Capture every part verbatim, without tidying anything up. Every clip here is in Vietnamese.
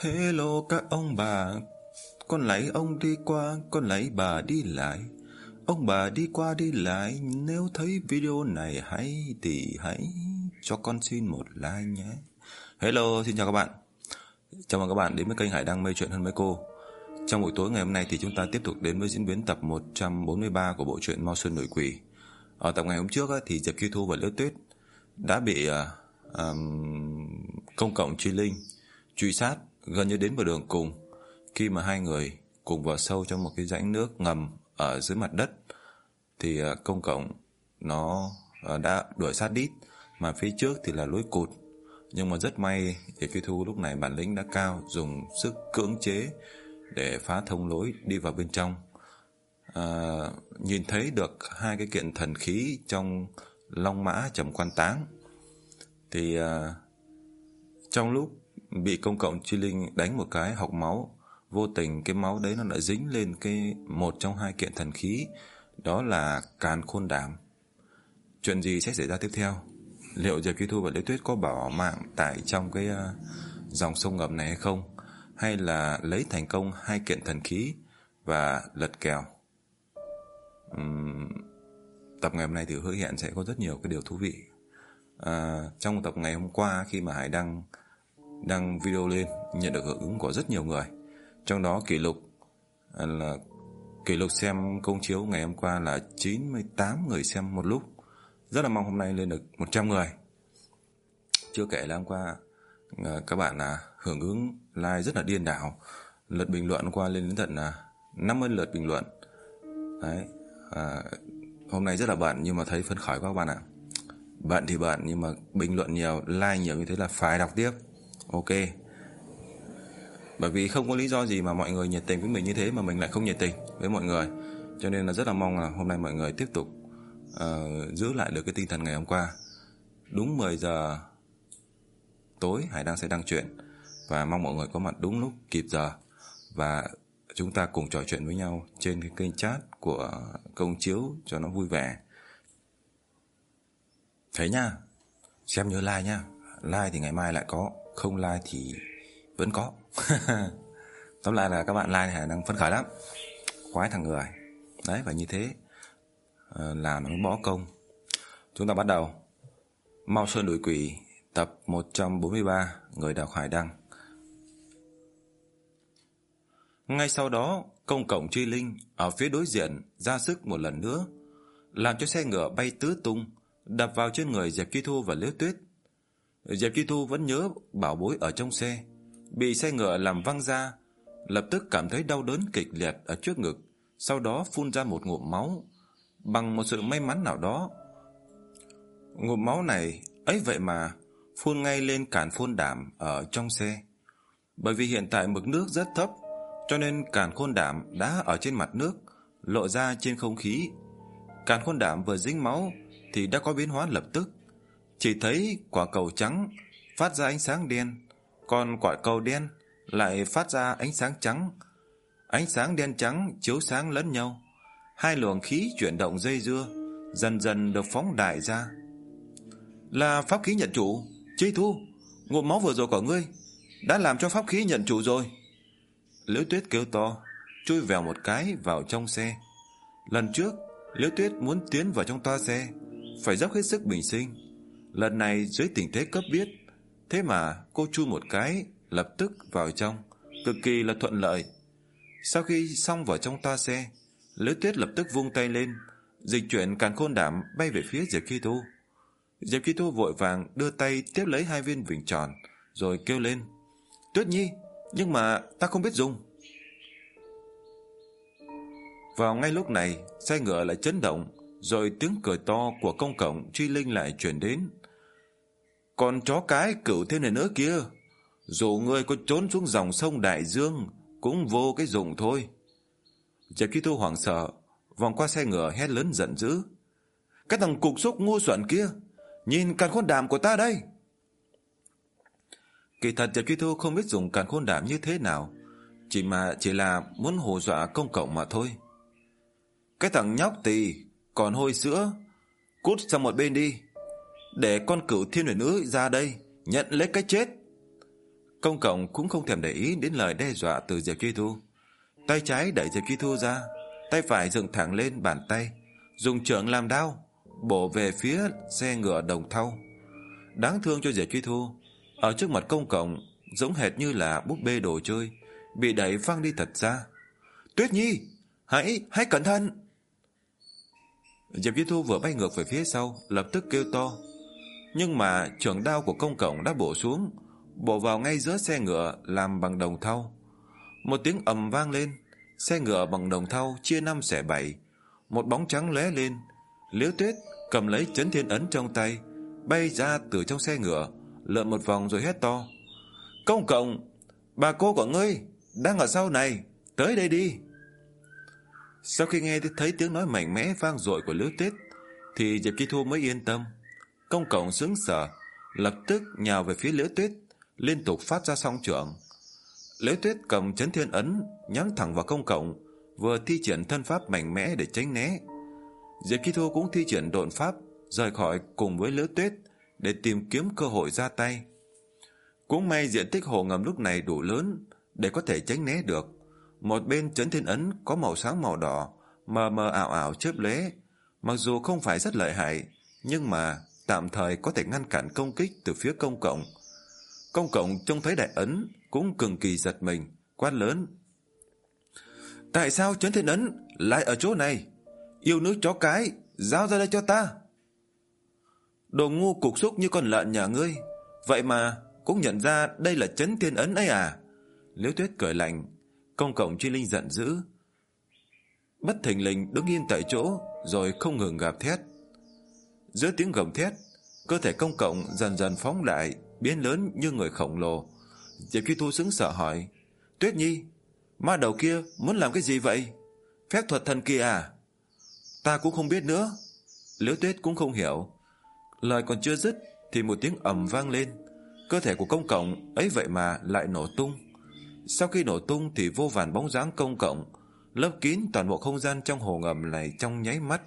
Hello các ông bà, con lấy ông đi qua, con lấy bà đi lại. Ông bà đi qua đi lại, nếu thấy video này hay thì hãy cho con xin một like nhé. Hello, xin chào các bạn. Chào mừng các bạn đến với kênh Hải Đăng Mê Chuyện Hơn Mấy Cô. Trong buổi tối ngày hôm nay thì chúng ta tiếp tục đến với diễn biến tập một trăm bốn mươi ba của bộ truyện Mao Sơn Nổi Quỷ. Ở tập ngày hôm trước thì Diệp Chi Thu và Liễu Tuyết đã bị uh, um, công cộng truy linh truy sát gần như đến vào đường cùng, khi mà hai người cùng vào sâu trong một cái rãnh nước ngầm ở dưới mặt đất. Thì uh, công cộng nó uh, đã đuổi sát đít, mà phía trước thì là lối cụt. Nhưng mà rất may thì Phi Thu lúc này bản lĩnh đã cao, dùng sức cưỡng chế để phá thông lối đi vào bên trong. À, nhìn thấy được hai cái kiện thần khí trong Long Mã Trầm Quan Táng. Thì à, trong lúc bị công cộng truy linh đánh một cái học máu, vô tình cái máu đấy nó đã dính lên cái một trong hai kiện thần khí, đó là Càn Khôn Đảm. Chuyện gì sẽ xảy ra tiếp theo? Liệu Diệp Chi Thu và Liễu Tuyết có bỏ mạng tại trong cái uh, dòng sông ngầm này hay không? Hay là lấy thành công hai kiện thần khí và lật kèo? Uhm, tập ngày hôm nay thì hứa hẹn sẽ có rất nhiều cái điều thú vị. À, trong tập ngày hôm qua, khi mà Hải đăng đăng video lên, nhận được hưởng ứng của rất nhiều người. Trong đó kỷ lục là kỷ lục xem công chiếu ngày hôm qua là chín mươi tám người xem một lúc. Rất là mong hôm nay lên được một trăm người. Chưa kể là hôm qua các bạn là hưởng ứng like rất là điên đảo. Lượt bình luận qua lên đến tận là năm mươi lượt bình luận. Đấy. À, hôm nay rất là bận nhưng mà thấy phấn khởi quá các bạn ạ. Bận thì bận nhưng mà bình luận nhiều, like nhiều như thế là phải đọc tiếp. Ok. Bởi vì không có lý do gì mà mọi người nhiệt tình với mình như thế mà mình lại không nhiệt tình với mọi người. Cho nên là rất là mong là hôm nay mọi người tiếp tục uh, giữ lại được cái tinh thần ngày hôm qua. Đúng mười giờ tối Hải Đăng sẽ đăng chuyện, và mong mọi người có mặt đúng lúc kịp giờ, và chúng ta cùng trò chuyện với nhau trên cái kênh chat của công chiếu cho nó vui vẻ. Thế nha. Xem nhớ like nha. Like thì ngày mai lại có, không like thì vẫn có. Tóm lại là các bạn like thì Hải Đăng phấn khởi lắm. Khoái thằng người. Đấy, và như thế làm nó bỏ công. Chúng ta bắt đầu Mao Sơn Đuổi Quỷ tập một trăm bốn mươi ba, người đọc Hải Đăng. Ngay sau đó, công cộng truy linh ở phía đối diện ra sức một lần nữa, làm cho xe ngựa bay tứ tung, đập vào trên người Diệp Chi Thu và Liễu Tuyết. Diệp Chi Thu vẫn nhớ bảo bối ở trong xe, bị xe ngựa làm văng ra, lập tức cảm thấy đau đớn kịch liệt ở trước ngực, sau đó phun ra một ngụm máu. Bằng một sự may mắn nào đó, ngụm máu này ấy vậy mà phun ngay lên Càn Khôn Đảm ở trong xe. Bởi vì hiện tại mực nước rất thấp, cho nên Càn Khôn Đảm đã ở trên mặt nước, lộ ra trên không khí. Càn Khôn Đảm vừa dính máu thì đã có biến hóa lập tức. Chỉ thấy quả cầu trắng phát ra ánh sáng đen, còn quả cầu đen lại phát ra ánh sáng trắng. Ánh sáng đen trắng chiếu sáng lẫn nhau, hai luồng khí chuyển động dây dưa, dần dần được phóng đại ra. Là pháp khí nhận chủ. Chi Thu, ngụm máu vừa rồi của ngươi đã làm cho pháp khí nhận chủ rồi. Liễu Tuyết kêu to, chui vèo một cái vào trong xe. Lần trước Liễu Tuyết muốn tiến vào trong toa xe, phải dốc hết sức bình sinh. Lần này dưới tình thế cấp bách, thế mà cô chui một cái lập tức vào trong, cực kỳ là thuận lợi. Sau khi xong vào trong toa xe, Liễu Tuyết lập tức vung tay lên, dịch chuyển Càn Khôn Đảm bay về phía Diệp Chi Thu. Diệp Chi Thu vội vàng đưa tay tiếp lấy hai viên vỉnh tròn, rồi kêu lên, Tuyết Nhi, nhưng mà ta không biết dùng. Vào ngay lúc này, xe ngựa lại chấn động, rồi tiếng cười to của công cộng truy linh lại truyền đến. Còn chó cái cửu thiên này nữa kia, dù ngươi có trốn xuống dòng sông Đại Dương cũng vô cái dụng thôi. Diệp Chi Thu hoảng sợ, vòng qua xe ngựa hét lớn giận dữ, cái thằng cục xúc ngu xuẩn kia, nhìn Càn Khôn Đảm của ta đây. Kỳ thật Diệp Chi Thu không biết dùng Càn Khôn Đảm như thế nào, chỉ mà chỉ là muốn hù dọa công cộng mà thôi. Cái thằng nhóc tỳ còn hôi sữa, cút sang một bên đi, để con cửu thiên huyền nữ ra đây nhận lấy cái chết. Công cộng cũng không thèm để ý đến lời đe dọa từ Diệp Chi Thu. Tay trái đẩy Diệp Chi Thu ra, tay phải dựng thẳng lên bàn tay, dùng chưởng làm đao bổ về phía xe ngựa Đồng Thau. Đáng thương cho Diệp Chi Thu, ở trước mặt công cộng giống hệt như là búp bê đồ chơi bị đẩy văng đi thật xa. Tuyết Nhi, hãy hãy cẩn thận! Diệp Chi Thu vừa bay ngược về phía sau, lập tức kêu to. Nhưng mà chưởng đao của công cộng đã bổ xuống, bổ vào ngay giữa xe ngựa làm bằng đồng thau. Một tiếng ầm vang lên, xe ngựa bằng đồng thau chia năm xẻ bảy. Một bóng trắng lóe lên, Liễu Tuyết cầm lấy Chấn Thiên Ấn trong tay, bay ra từ trong xe ngựa, lượn một vòng rồi hét to. Công cộng, bà cô của ngươi đang ở sau này, tới đây đi! Sau khi nghe thấy tiếng nói mạnh mẽ vang dội của Liễu Tuyết, thì Diệp Chi Thu mới yên tâm. Công cộng sững sờ, lập tức nhào về phía Liễu Tuyết, liên tục phát ra song chưởng. Liễu Tuyết cầm Chấn Thiên Ấn nhắm thẳng vào công cộng, vừa thi triển thân pháp mạnh mẽ để tránh né. Diệp Chi Thu cũng thi triển độn pháp rời khỏi cùng với Liễu Tuyết để tìm kiếm cơ hội ra tay. Cũng may diện tích hồ ngầm lúc này đủ lớn để có thể tránh né được. Một bên Chấn Thiên Ấn có màu sáng màu đỏ, mờ mờ ảo ảo chớp lóe, mặc dù không phải rất lợi hại, nhưng mà tạm thời có thể ngăn cản công kích từ phía công cộng. Công cộng trông thấy đại ấn cũng cực kỳ giật mình, quát lớn. Tại sao Chấn Thiên Ấn lại ở chỗ này? Yêu nữ chó cái, giao ra đây cho ta! Đồ ngu cục xúc như con lợn nhà ngươi, vậy mà cũng nhận ra đây là Chấn Thiên Ấn ấy à? Liễu Tuyết cười lạnh. Công cộng chi linh giận dữ, bất thình lình đứng yên tại chỗ, rồi không ngừng gào thét. Giữa tiếng gầm thét, cơ thể công cộng dần dần phóng đại, biến lớn như người khổng lồ. Diệp Chi Thu sững sờ hỏi. Tuyết Nhi, ma đầu kia muốn làm cái gì vậy? Phép thuật thần kỳ à? Ta cũng không biết nữa. Liễu Tuyết cũng không hiểu. Lời còn chưa dứt thì một tiếng ầm vang lên. Cơ thể của công cộng ấy vậy mà lại nổ tung. Sau khi nổ tung thì vô vàn bóng dáng công cộng lấp kín toàn bộ không gian trong hồ ngầm này trong nháy mắt.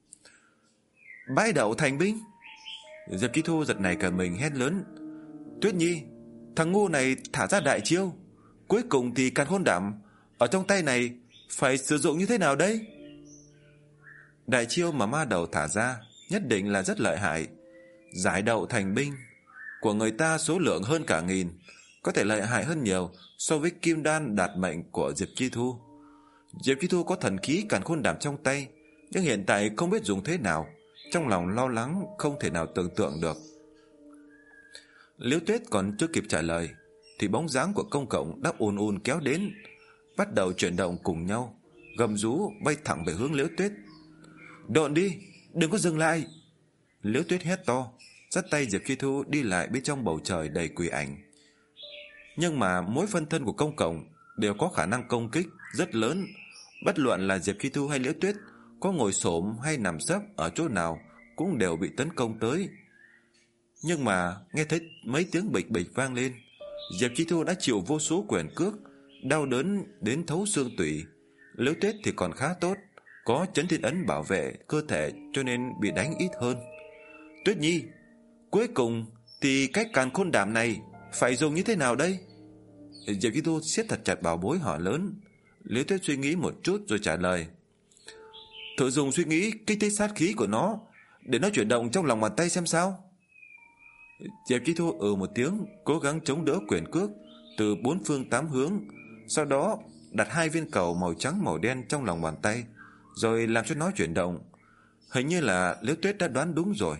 Bãi đậu thành binh! Diệp Chi Thu giật nảy cả mình hét lớn. Tuyết Nhi, thằng ngu này thả ra đại chiêu, cuối cùng thì càn khôn đảm ở trong tay này phải sử dụng như thế nào đây? Đại chiêu mà ma đầu thả ra nhất định là rất lợi hại. Giải đậu thành binh của người ta số lượng hơn cả nghìn, có thể lợi hại hơn nhiều so với kim đan đạt mệnh của Diệp Chi Thu. Diệp Chi Thu có thần khí càn khôn đảm trong tay, nhưng hiện tại không biết dùng thế nào, trong lòng lo lắng không thể nào tưởng tượng được. Liễu Tuyết còn chưa kịp trả lời thì bóng dáng của công cộng đã ùn ùn kéo đến, bắt đầu chuyển động cùng nhau, gầm rú bay thẳng về hướng Liễu Tuyết. Độn đi, đừng có dừng lại! Liễu Tuyết hét to, dắt tay Diệp Chi Thu đi lại bên trong bầu trời đầy quỷ ảnh. Nhưng mà mỗi phân thân của công cộng đều có khả năng công kích rất lớn, bất luận là Diệp Chi Thu hay Liễu Tuyết có ngồi xổm hay nằm sấp ở chỗ nào cũng đều bị tấn công tới. Nhưng mà nghe thấy mấy tiếng bịch bịch vang lên, Diệp Chi Thu đã chịu vô số quyền cước, đau đớn đến thấu xương tủy. Liễu Tuyết thì còn khá tốt, có Chấn Thiên Ấn bảo vệ cơ thể cho nên bị đánh ít hơn. Tuyết Nhi, cuối cùng thì cách càn khôn đảm này phải dùng như thế nào đây? Diệp Chi Thu siết thật chặt bảo bối hỏi lớn. Liễu Tuyết suy nghĩ một chút rồi trả lời. Thử dùng suy nghĩ kích thích sát khí của nó để nó chuyển động trong lòng bàn tay xem sao. Diệp Chi Thu ừ một tiếng, cố gắng chống đỡ quyền cước từ bốn phương tám hướng, sau đó đặt hai viên cầu màu trắng màu đen trong lòng bàn tay, rồi làm cho nó chuyển động. Hình như là Liễu Tuyết đã đoán đúng rồi.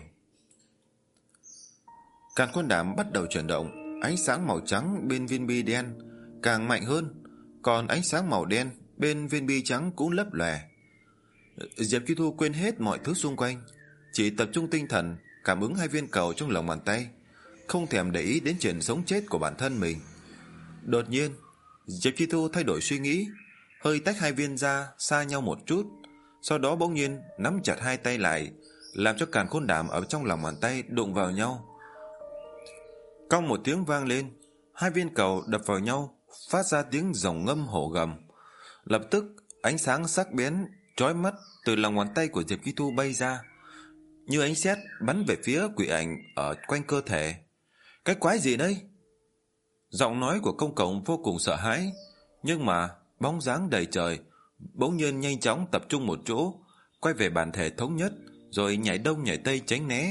Càn khôn đảm bắt đầu chuyển động, ánh sáng màu trắng bên viên bi đen càng mạnh hơn, còn ánh sáng màu đen bên viên bi trắng cũng lấp lòe. Diệp Chi Thu quên hết mọi thứ xung quanh, chỉ tập trung tinh thần cảm ứng hai viên cầu trong lòng bàn tay, không thèm để ý đến chuyện sống chết của bản thân mình. Đột nhiên, Diệp Chi Thu thay đổi suy nghĩ, hơi tách hai viên ra xa nhau một chút, sau đó bỗng nhiên nắm chặt hai tay lại, làm cho càn khôn đảm ở trong lòng bàn tay đụng vào nhau. Cong một tiếng vang lên, hai viên cầu đập vào nhau, phát ra tiếng rồng ngâm hổ gầm. Lập tức ánh sáng sắc bén chói mắt từ lòng bàn tay của Diệp Chi Thu bay ra, như ánh sét bắn về phía quỷ ảnh ở quanh cơ thể. Cái quái gì đây? Giọng nói của Công Cộng vô cùng sợ hãi, nhưng mà bóng dáng đầy trời bỗng nhiên nhanh chóng tập trung một chỗ, quay về bản thể thống nhất, rồi nhảy đông nhảy tây tránh né.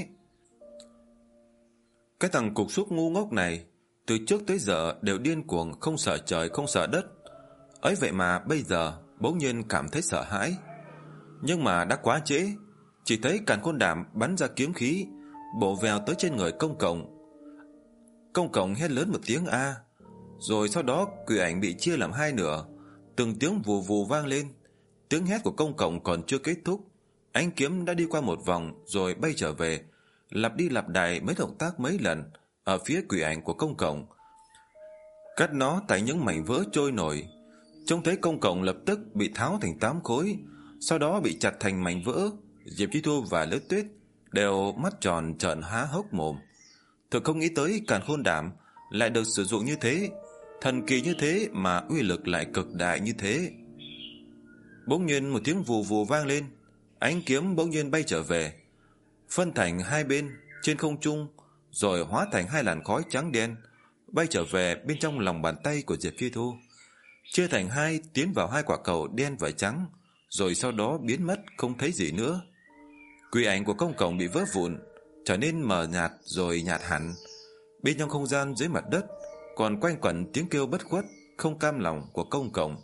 Cái thằng cục súc ngu ngốc này từ trước tới giờ đều điên cuồng, không sợ trời không sợ đất, ấy vậy mà bây giờ bỗng nhiên cảm thấy sợ hãi. Nhưng mà đã quá trễ, chỉ thấy Càn Khôn Đảm bắn ra kiếm khí bổ vèo tới trên người Công Cộng. Công Cộng hét lớn một tiếng a, rồi sau đó quỷ ảnh bị chia làm hai nửa, từng tiếng vù vù vang lên. Tiếng hét của Công Cộng còn chưa kết thúc, ánh kiếm đã đi qua một vòng rồi bay trở về, lặp đi lặp lại mấy động tác mấy lần ở phía quỷ ảnh của Công Cộng, cắt nó tại những mảnh vỡ trôi nổi. Trông thấy Công Cộng lập tức bị tháo thành tám khối, sau đó bị chặt thành mảnh vỡ. Diệp Chi Thu và Liễu Tuyết đều mắt tròn trợn há hốc mồm. Thực không nghĩ tới Càn Khôn Đảm lại được sử dụng như thế, thần kỳ như thế mà uy lực lại cực đại như thế. Bỗng nhiên một tiếng vù vù vang lên, ánh kiếm bỗng nhiên bay trở về, phân thành hai bên trên không trung, rồi hóa thành hai làn khói trắng đen, bay trở về bên trong lòng bàn tay của Diệp Chi Thu, chia thành hai tiến vào hai quả cầu đen và trắng, rồi sau đó biến mất không thấy gì nữa. Quỷ ảnh của Công Cộng bị vỡ vụn, trở nên mờ nhạt rồi nhạt hẳn. Bên trong không gian dưới mặt đất còn quanh quẩn tiếng kêu bất khuất không cam lòng của Công Cộng.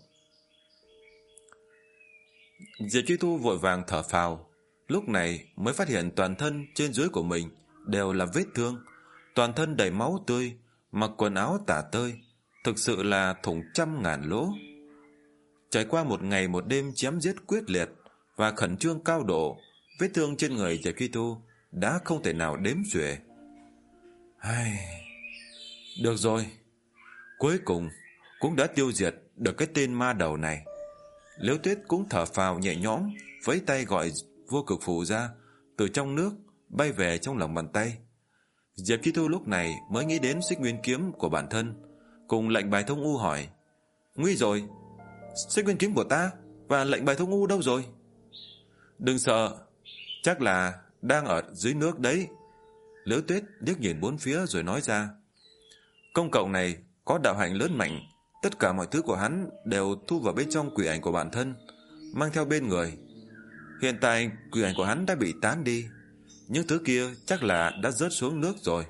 Diệp Chi Thu vội vàng thở phào, lúc này mới phát hiện toàn thân trên dưới của mình đều là vết thương, toàn thân đầy máu tươi, mặc quần áo tả tơi, thực sự là thủng trăm ngàn lỗ. Trải qua một ngày một đêm chém giết quyết liệt và khẩn trương cao độ, vết thương trên người Diệp Chi Thu đã không thể nào đếm xuể. Ai... Được rồi, cuối cùng cũng đã tiêu diệt được cái tên ma đầu này. Liễu Tuyết cũng thở phào nhẹ nhõm, vẫy tay gọi vô cực phù ra, từ trong nước bay về trong lòng bàn tay. Diệp Chi Thu lúc này mới nghĩ đến Xích Nguyên kiếm của bản thân, cùng lệnh bài thông u hỏi: Nguy rồi, Xích Nguyên kiếm của ta và lệnh bài thông u đâu rồi? Đừng sợ, chắc là đang ở dưới nước đấy. Liễu Tuyết liếc nhìn bốn phía rồi nói ra: Công Cộng này có đạo hạnh lớn mạnh, tất cả mọi thứ của hắn đều thu vào bên trong quỷ ảnh của bản thân, mang theo bên người. Hiện tại quỷ ảnh của hắn đã bị tán đi, những thứ kia chắc là đã rớt xuống nước rồi.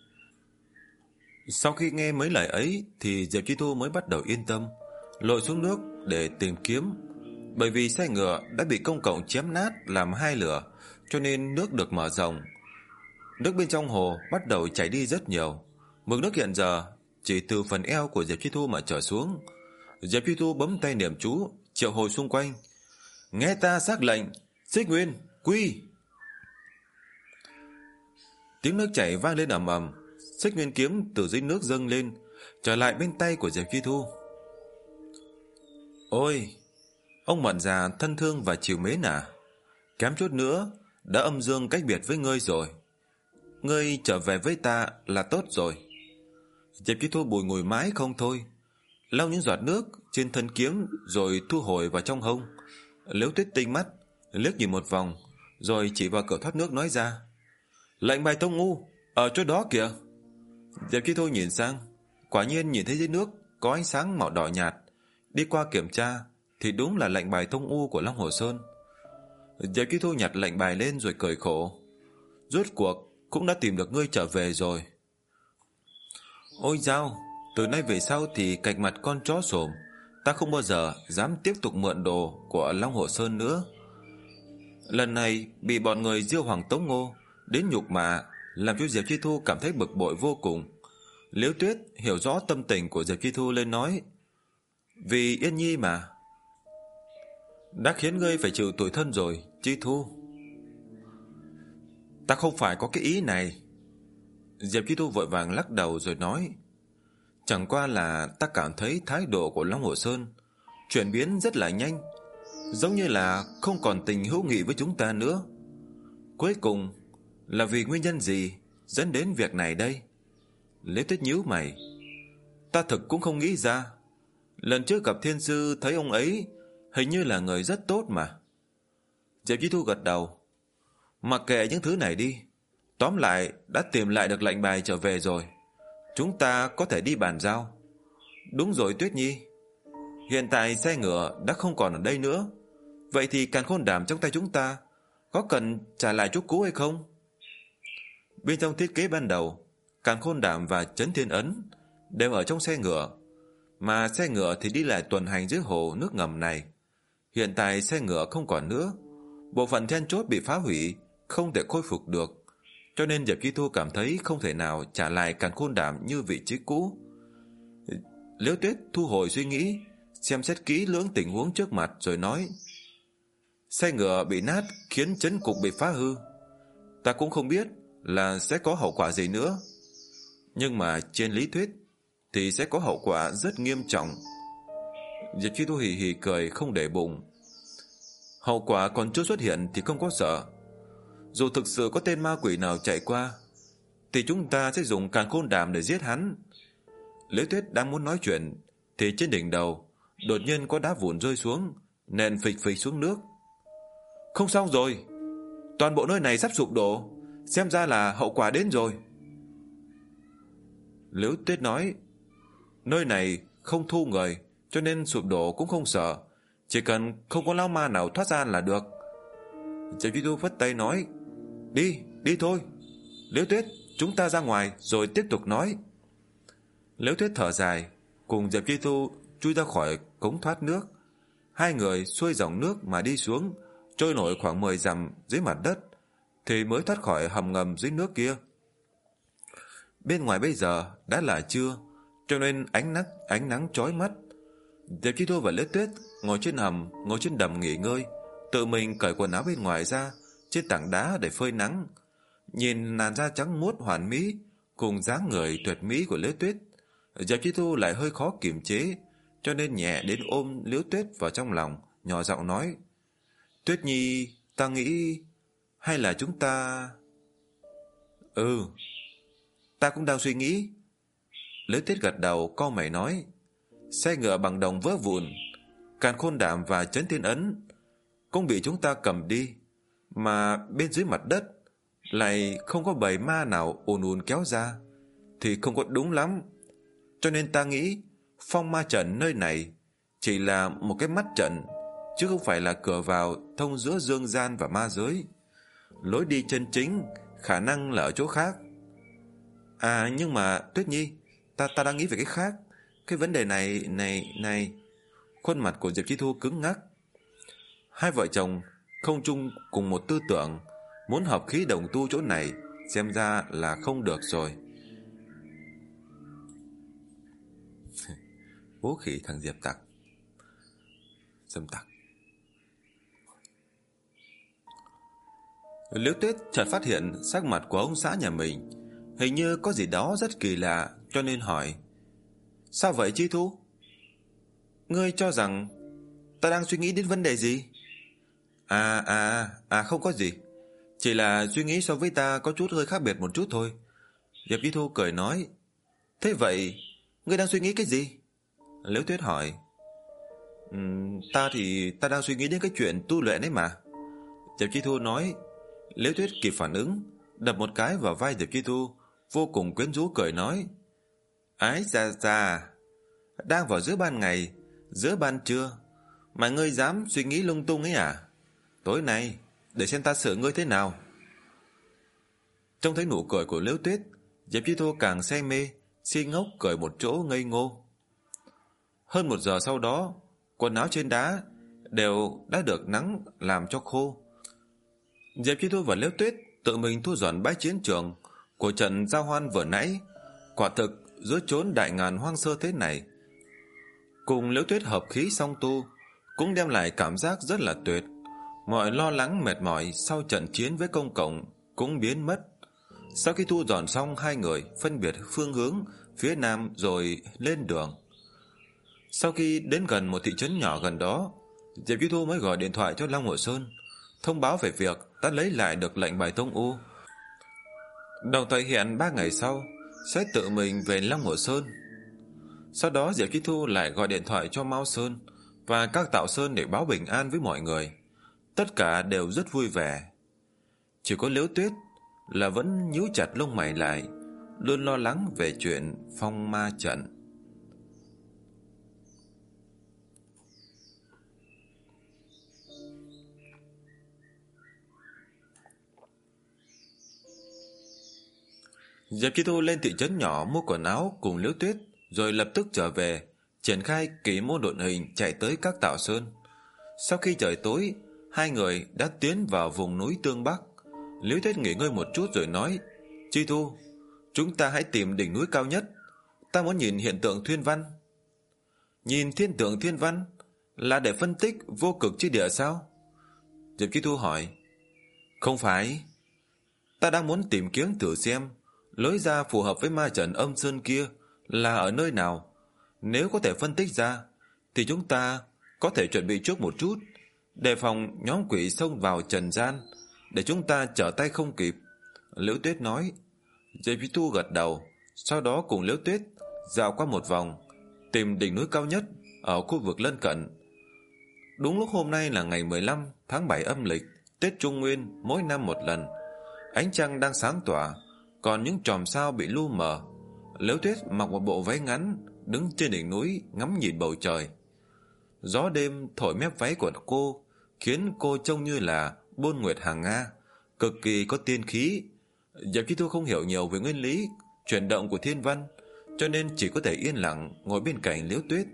Sau khi nghe mấy lời ấy thì Diệp Chi Thu mới bắt đầu yên tâm, lội xuống nước để tìm kiếm. Bởi vì xe ngựa đã bị Công Cộng chém nát làm hai lửa, cho nên nước được mở rộng. Nước bên trong hồ bắt đầu chảy đi rất nhiều. Mực nước hiện giờ chỉ từ phần eo của Diệp Chi Thu mà trở xuống. Diệp Chi Thu bấm tay niệm chú, triệu hồi xung quanh: Nghe ta xác lệnh, Xích Nguyên quy. Tiếng nước chảy vang lên ầm ầm, Xích Nguyên kiếm từ dưới nước dâng lên, trở lại bên tay của Diệp Chi Thu. Ôi, ông mận già thân thương và chiều mến à, kém chút nữa đã âm dương cách biệt với ngươi rồi. Ngươi trở về với ta là tốt rồi. Diệp Chi Thu bùi ngùi mãi không thôi, lau những giọt nước trên thân kiếm rồi thu hồi vào trong hông. Liễu Tuyết tinh mắt liếc nhìn một vòng, rồi chỉ vào cửa thoát nước nói ra: Lệnh bài thông u ở chỗ đó kìa. Diệp Chi Thu nhìn sang, quả nhiên nhìn thấy dưới nước có ánh sáng màu đỏ nhạt. Đi qua kiểm tra thì đúng là lệnh bài thông u của Long Hồ Sơn. Diệp Chi Thu nhặt lệnh bài lên rồi cười khổ: Rốt cuộc cũng đã tìm được ngươi trở về rồi. Ôi dao, từ nay về sau thì cạch mặt con chó sổm, ta không bao giờ dám tiếp tục mượn đồ của Long Hồ Sơn nữa. Lần này bị bọn người Diêu Hoàng Tống Ngô đến nhục mạ, làm cho Diệp Chi Thu cảm thấy bực bội vô cùng. Liễu Tuyết hiểu rõ tâm tình của Diệp Chi Thu lên nói: Vì Yên Nhi mà. Đã khiến ngươi phải chịu tủi thân rồi, Chi Thu. Ta không phải có cái ý này. Diệp Chi Thu vội vàng lắc đầu rồi nói: Chẳng qua là ta cảm thấy thái độ của Long Hồ Sơn chuyển biến rất là nhanh, giống như là không còn tình hữu nghị với chúng ta nữa. Cuối cùng là vì nguyên nhân gì dẫn đến việc này đây? Liễu Tuyết nhíu mày: Ta thực cũng không nghĩ ra. Lần trước gặp Thiên Sư thấy ông ấy hình như là người rất tốt mà. Diệp Chi Thu gật đầu: Mặc kệ những thứ này đi, tóm lại đã tìm lại được lệnh bài trở về rồi. chúng ta có thể đi bàn giao. Đúng rồi Tuyết Nhi, hiện tại xe ngựa đã không còn ở đây nữa. Vậy thì càn khôn đảm trong tay chúng ta có cần trả lại chỗ cũ hay không? Bên trong thiết kế ban đầu, càn khôn đảm và Chấn Thiên Ấn đều ở trong xe ngựa, mà xe ngựa thì đi lại tuần hành dưới hồ nước ngầm này. Hiện tại xe ngựa không còn nữa, bộ phận then chốt bị phá hủy, không thể khôi phục được, cho nên Diệp Chi Thu cảm thấy không thể nào trả lại càn khôn đảm như vị trí cũ. Liễu Tuyết thu hồi suy nghĩ, xem xét kỹ lưỡng tình huống trước mặt rồi nói: xe ngựa bị nát khiến trấn cục bị phá hư, ta cũng không biết là sẽ có hậu quả gì nữa, nhưng mà trên lý thuyết thì sẽ có hậu quả rất nghiêm trọng. Diệp Chi Thu hì hì cười không để bụng. Hậu quả còn chưa xuất hiện thì không có sợ. Dù thực sự có tên ma quỷ nào chạy qua thì chúng ta sẽ dùng càn khôn đảm để giết hắn. Liễu Tuyết đang muốn nói chuyện thì trên đỉnh đầu đột nhiên có đá vụn rơi xuống, nện phịch phịch xuống nước. Không xong rồi, toàn bộ nơi này sắp sụp đổ, xem ra là hậu quả đến rồi. Liễu Tuyết nói: nơi này không thu người, cho nên sụp đổ cũng không sợ, chỉ cần không có lão ma nào thoát ra là được. Diệp Chi Thu vất tay nói: đi, đi thôi Liễu Tuyết, chúng ta ra ngoài rồi tiếp tục nói. Liễu Tuyết thở dài, cùng Diệp Chi Thu chui ra khỏi cống thoát nước. Hai người xuôi dòng nước mà đi xuống, trôi nổi khoảng mười dặm dưới mặt đất thì mới thoát khỏi hầm ngầm dưới nước kia. Bên ngoài bây giờ đã là trưa, cho nên ánh nắng ánh nắng chói mắt. Diệp Chi Thu và Liễu Tuyết ngồi trên hầm, ngồi trên đầm nghỉ ngơi, tự mình cởi quần áo bên ngoài ra trên tảng đá để phơi nắng. Nhìn làn da trắng muốt hoàn mỹ cùng dáng người tuyệt mỹ của Liễu Tuyết, Diệp Chi Thu lại hơi khó kiềm chế, cho nên nhẹ đến ôm Liễu Tuyết vào trong lòng, nhỏ giọng nói: Tuyết Nhi, ta nghĩ hay là chúng ta... Ừ, ta cũng đang suy nghĩ. Liễu Tuyết gật đầu cau mày nói: xe ngựa bằng đồng vỡ vụn, càn khôn đảm và Chấn Thiên Ấn cũng bị chúng ta cầm đi, mà bên dưới mặt đất lại không có bầy ma nào ùn ùn kéo ra thì không có đúng lắm. Cho nên ta nghĩ phong ma trận nơi này chỉ là một cái mắt trận, chứ không phải là cửa vào thông giữa dương gian và ma giới. Lối đi chân chính khả năng là ở chỗ khác. À nhưng mà Tuyết Nhi, ta ta đang nghĩ về cái khác. Cái vấn đề này này này Khuôn mặt của Diệp Chi Thu cứng ngắc. Hai vợ chồng không chung cùng một tư tưởng, muốn hợp khí đồng tu chỗ này xem ra là không được rồi. Bố khỉ thằng Diệp tặc, dâm tặc. Liễu Tuyết chợt phát hiện sắc mặt của ông xã nhà mình hình như có gì đó rất kỳ lạ, cho nên hỏi: sao vậy Chi Thu? Ngươi cho rằng ta đang suy nghĩ đến vấn đề gì? À à à không có gì, chỉ là suy nghĩ so với ta có chút hơi khác biệt một chút thôi. Diệp Chi Thu cười nói: thế vậy ngươi đang suy nghĩ cái gì? Liễu Tuyết hỏi. uhm, Ta thì ta đang suy nghĩ đến cái chuyện tu luyện ấy mà. Diệp Chi Thu nói. Liễu Tuyết kịp phản ứng, đập một cái vào vai Diệp Chi Thu, vô cùng quyến rũ cười nói: ái da da, đang vào giữa ban ngày, giữa ban trưa mà ngươi dám suy nghĩ lung tung ấy à? Tối nay để xem ta xử ngươi thế nào. Trông thấy nụ cười của Liễu Tuyết, Diệp Chi Thu càng say mê, si ngốc cười một chỗ ngây ngô. Hơn một giờ sau đó, quần áo trên đá đều đã được nắng làm cho khô. Diệp Chi Thu và Liễu Tuyết tự mình thu dọn bãi chiến trường của trận giao hoan vừa nãy. Quả thực giữa chốn đại ngàn hoang sơ thế này, cùng Liễu Tuyết hợp khí song tu cũng đem lại cảm giác rất là tuyệt. Mọi lo lắng mệt mỏi sau trận chiến với công cộng cũng biến mất. Sau khi thu dọn xong, hai người phân biệt phương hướng phía nam rồi lên đường. Sau khi đến gần một thị trấn nhỏ gần đó, Diệp Chi Thu mới gọi điện thoại cho Long Hồ Sơn, thông báo về việc đã lấy lại được lệnh bài Tông U, đồng thời hẹn ba ngày sau sẽ tự mình về Long Hồ Sơn. Sau đó Diệp Chi Thu lại gọi điện thoại cho Mao Sơn và các Tạo Sơn để báo bình an với mọi người. Tất cả đều rất vui vẻ. Chỉ có Liễu Tuyết là vẫn nhíu chặt lông mày lại, luôn lo lắng về chuyện phong ma trận. Diệp Chi Thu lên thị trấn nhỏ mua quần áo cùng Liễu Tuyết, rồi lập tức trở về, triển khai kỳ môn độn hình chạy tới các tạo sơn. Sau khi trời tối, hai người đã tiến vào vùng núi Tương Bắc. Liễu Tuyết nghỉ ngơi một chút rồi nói: Chi Thu, chúng ta hãy tìm đỉnh núi cao nhất. Ta muốn nhìn hiện tượng thiên văn. Nhìn thiên tượng thiên văn là để phân tích vô cực chi địa sao? Diệp Chi Thu hỏi. Không phải. Ta đang muốn tìm kiếm thử xem lối ra phù hợp với ma trận âm sơn kia là ở nơi nào. Nếu có thể phân tích ra thì chúng ta có thể chuẩn bị trước một chút, đề phòng nhóm quỷ xông vào trần gian, để chúng ta trở tay không kịp. Liễu Tuyết nói. Diệp Chi Thu gật đầu, sau đó cùng Liễu Tuyết dạo qua một vòng, tìm đỉnh núi cao nhất ở khu vực lân cận. Đúng lúc hôm nay là ngày mười lăm tháng bảy âm lịch, Tết Trung Nguyên mỗi năm một lần. Ánh trăng đang sáng tỏa, còn những chòm sao bị lu mờ. Liễu Tuyết mặc một bộ váy ngắn, đứng trên đỉnh núi ngắm nhìn bầu trời. Gió đêm thổi mép váy của cô, khiến cô trông như là Bôn Nguyệt hàng Nga, cực kỳ có tiên khí. Diệp Chi Thu không hiểu nhiều về nguyên lý chuyển động của thiên văn, cho nên chỉ có thể yên lặng ngồi bên cạnh Liễu Tuyết.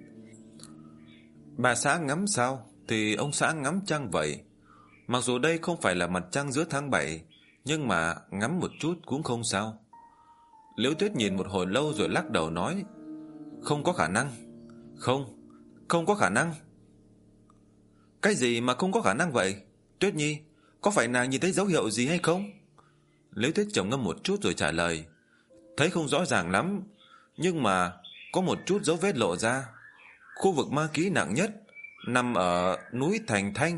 Bà xã ngắm sao thì ông xã ngắm trăng vậy. Mặc dù đây không phải là mặt trăng giữa tháng bảy, nhưng mà ngắm một chút cũng không sao. Liễu Tuyết nhìn một hồi lâu rồi lắc đầu nói: Không có khả năng. Không, không có khả năng. Cái gì mà không có khả năng vậy? Tuyết Nhi, có phải nàng nhìn thấy dấu hiệu gì hay không? Liễu Tuyết trầm ngâm một chút rồi trả lời: Thấy không rõ ràng lắm, nhưng mà có một chút dấu vết lộ ra. Khu vực ma khí nặng nhất nằm ở núi Thành Thanh.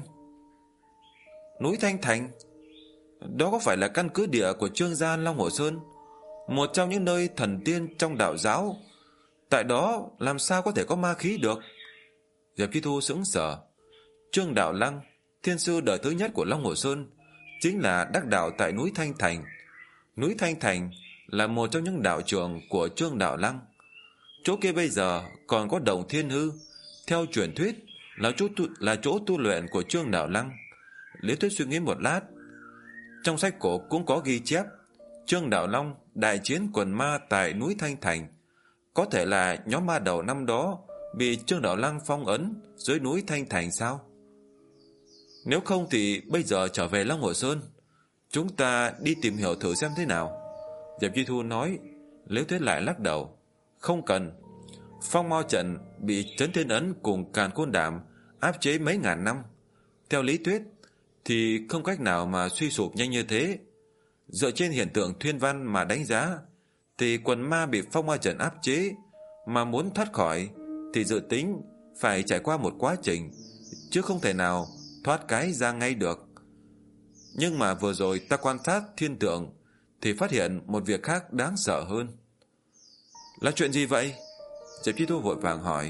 Núi Thanh Thành? Đó có phải là căn cứ địa của Trương gia Long Hồ Sơn, một trong những nơi thần tiên trong đạo giáo? Tại đó làm sao có thể có ma khí được? Diệp Chi Thu sững sờ. Trương Đạo Lăng, thiên sư đời thứ nhất của Long Hồ Sơn, chính là đắc đạo tại núi Thanh Thành. Núi Thanh Thành là một trong những đạo trường của Trương Đạo Lăng. Chỗ kia bây giờ còn có Động Thiên Hư, theo truyền thuyết là chỗ tu, là chỗ tu luyện của Trương Đạo Lăng. Liễu Tuyết suy nghĩ một lát. Trong sách cổ cũng có ghi chép Trương Đạo Long đại chiến quần ma tại núi Thanh Thành. Có thể là nhóm ma đầu năm đó bị Trương Đạo Lăng phong ấn dưới núi Thanh Thành sao? Nếu không thì bây giờ trở về Long Hồ Sơn, chúng ta đi tìm hiểu thử xem thế nào. Diệp Chi Thu nói. Liễu Tuyết lại lắc đầu. Không cần. Phong Mao trận bị Trấn Thiên Ấn cùng Càn Khôn Đàm áp chế mấy ngàn năm. Theo lý thuyết thì không cách nào mà suy sụp nhanh như thế. Dựa trên hiện tượng thiên văn mà đánh giá, thì quần ma bị phong ma trận áp chế mà muốn thoát khỏi thì dự tính phải trải qua một quá trình, chứ không thể nào thoát cái ra ngay được. Nhưng mà vừa rồi ta quan sát thiên tượng thì phát hiện một việc khác đáng sợ hơn. Là chuyện gì vậy? Diệp Chi Thu vội vàng hỏi.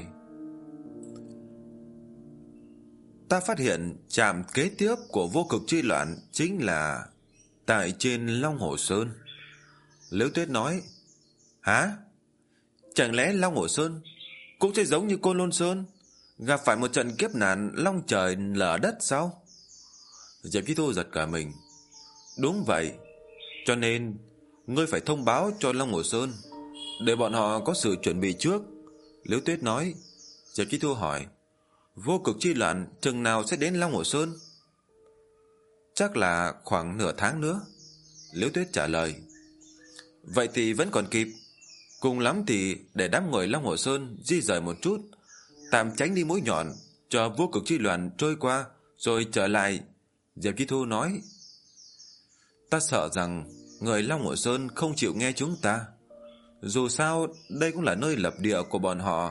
Ta phát hiện trạm kế tiếp của vô cực chi loạn chính là tại trên Long Hồ Sơn. Liễu Tuyết nói. Hả? Chẳng lẽ Long Hồ Sơn cũng sẽ giống như Côn Lôn Sơn, gặp phải một trận kiếp nạn long trời lở đất sao? Diệp Chi Thu giật cả mình. Đúng vậy. Cho nên ngươi phải thông báo cho Long Hồ Sơn, để bọn họ có sự chuẩn bị trước. Liễu Tuyết nói. Diệp Chi Thu hỏi. Vô cực chi loạn chừng nào sẽ đến Long Hồ Sơn? Chắc là khoảng nửa tháng nữa. Liễu Tuyết trả lời. Vậy thì vẫn còn kịp. Cùng lắm thì để đám người Long Hồ Sơn di rời một chút, tạm tránh đi mũi nhọn, cho vô cực chi loạn trôi qua rồi trở lại. Diệp Chi Thu nói. Ta sợ rằng người Long Hồ Sơn không chịu nghe chúng ta. Dù sao đây cũng là nơi lập địa của bọn họ.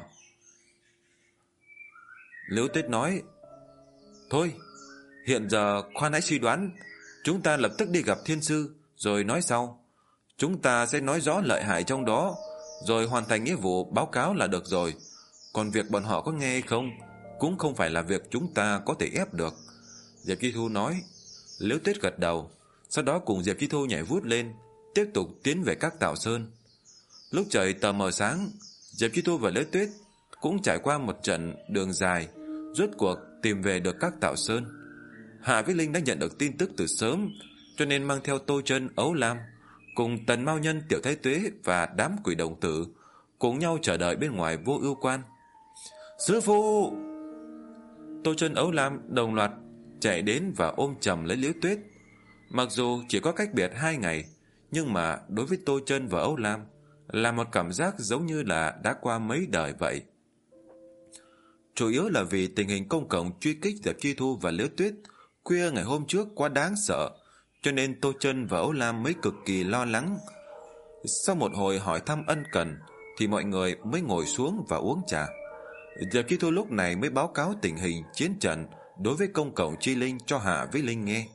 Liễu Tuyết nói. Thôi, hiện giờ khoan hãy suy đoán. Chúng ta lập tức đi gặp thiên sư rồi nói sau. Chúng ta sẽ nói rõ lợi hại trong đó, rồi hoàn thành nghĩa vụ báo cáo là được rồi. Còn việc bọn họ có nghe hay không cũng không phải là việc chúng ta có thể ép được. Diệp Chi Thu nói. Liễu Tuyết gật đầu, sau đó cùng Diệp Chi Thu nhảy vút lên, tiếp tục tiến về các tạo sơn. Lúc trời tờ mờ sáng, Diệp Chi Thu và Liễu Tuyết cũng trải qua một trận đường dài, rốt cuộc tìm về được các Tạo Sơn. Hạ Vĩ Linh đã nhận được tin tức từ sớm, cho nên mang theo Tô Chân, Ấu Lam cùng Tần Mao Nhân, Tiểu Thái Tuế và đám quỷ đồng tử cùng nhau chờ đợi bên ngoài Vô Ưu Quan. Sư phụ! Tô Chân, Ấu Lam đồng loạt chạy đến và ôm chầm lấy Liễu Tuyết. Mặc dù chỉ có cách biệt hai ngày, nhưng mà đối với Tô Chân và Ấu Lam là một cảm giác giống như là đã qua mấy đời vậy. Chủ yếu là vì tình hình công cộng truy kích Diệp Chi Thu và Liễu Tuyết khuya ngày hôm trước quá đáng sợ, cho nên Tô Chân và Ấu Lam mới cực kỳ lo lắng. Sau một hồi hỏi thăm ân cần thì mọi người mới ngồi xuống và uống trà. Diệp Chi Thu lúc này mới báo cáo tình hình chiến trận đối với công cộng Chi Linh cho Hạ Vĩ Linh nghe.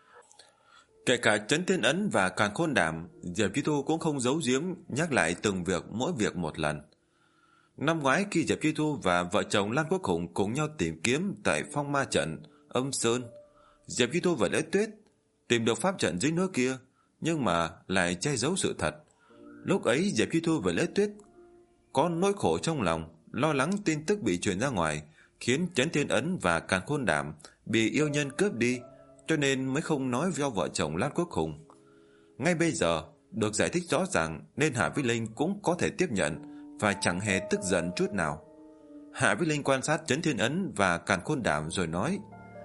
Kể cả Trấn Thiên Ấn và Càn Khôn Đàm, Diệp Chi Thu cũng không giấu giếm nhắc lại từng việc mỗi việc một lần. Năm ngoái khi Diệp Chi Thu và vợ chồng Lan Quốc Hùng cùng nhau tìm kiếm tại Phong Ma Trận, Âm Sơn, Diệp Chi Thu và Liễu Tuyết tìm được pháp trận dưới nước kia, nhưng mà lại che giấu sự thật. Lúc ấy Diệp Chi Thu và Liễu Tuyết có nỗi khổ trong lòng, lo lắng tin tức bị truyền ra ngoài, khiến Trấn Thiên Ấn và Càn Khôn Đàm bị yêu nhân cướp đi, cho nên mới không nói với vợ chồng Lan Quốc Hùng. Ngay bây giờ được giải thích rõ ràng nên Hạ Vĩ Linh cũng có thể tiếp nhận và chẳng hề tức giận chút nào. Hạ Vĩ Linh quan sát Trấn Thiên Ấn và Càn Khôn Đàm rồi nói: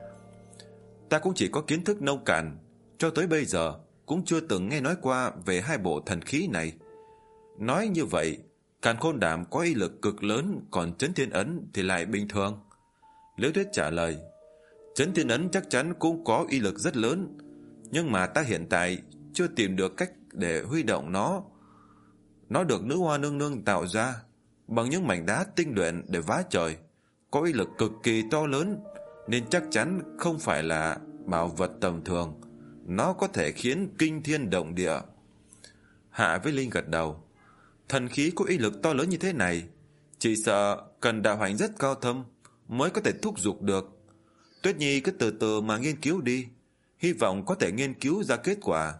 Ta cũng chỉ có kiến thức nông cạn, cho tới bây giờ cũng chưa từng nghe nói qua về hai bộ thần khí này. Nói như vậy, Càn Khôn Đàm có uy lực cực lớn, còn Trấn Thiên Ấn thì lại bình thường. Liễu Tuyết trả lời: Trấn Thiên Ấn chắc chắn cũng có uy lực rất lớn, nhưng mà ta hiện tại chưa tìm được cách để huy động nó. Nó được Nữ Hoa Nương Nương tạo ra bằng những mảnh đá tinh luyện để vá trời, có uy lực cực kỳ to lớn, nên chắc chắn không phải là bảo vật tầm thường. Nó có thể khiến kinh thiên động địa. Hạ Vĩ Linh gật đầu. Thần khí có uy lực to lớn như thế này, chỉ sợ cần đạo hạnh rất cao thâm mới có thể thúc giục được. Tuyết Nhi cứ từ từ mà nghiên cứu đi, hy vọng có thể nghiên cứu ra kết quả,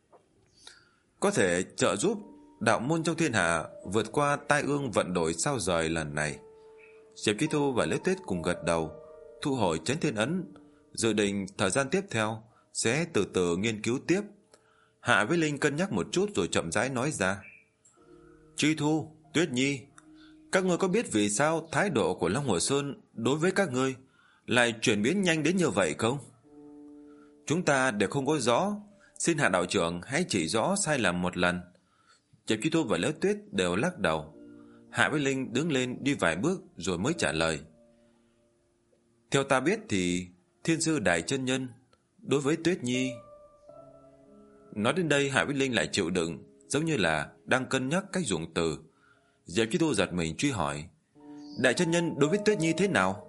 có thể trợ giúp đạo môn trong thiên hạ vượt qua tai ương vận đổi sao rời lần này. Diệp Chi Thu và Liễu Tuyết cùng gật đầu, thu hồi Trấn Thiên Ấn, dự định thời gian tiếp theo sẽ từ từ nghiên cứu tiếp. Hạ Vĩ Linh cân nhắc một chút rồi chậm rãi nói ra: Chi Thu, Tuyết Nhi, các ngươi có biết vì sao thái độ của Long Hồ Sơn đối với các ngươi lại chuyển biến nhanh đến như vậy không? Chúng ta đều không có rõ, xin Hạ đạo trưởng hãy chỉ rõ sai lầm một lần. Diệp Chi Thu và Liễu Tuyết đều lắc đầu. Hạ Vĩ Linh đứng lên đi vài bước rồi mới trả lời: Theo ta biết thì Thiên Sư Đại Chân Nhân đối với Tuyết Nhi... Nói đến đây Hạ Vĩ Linh lại chịu đựng, giống như là đang cân nhắc cách dùng từ. Diệp Chi Thu giật mình truy hỏi: Đại Chân Nhân đối với Tuyết Nhi thế nào?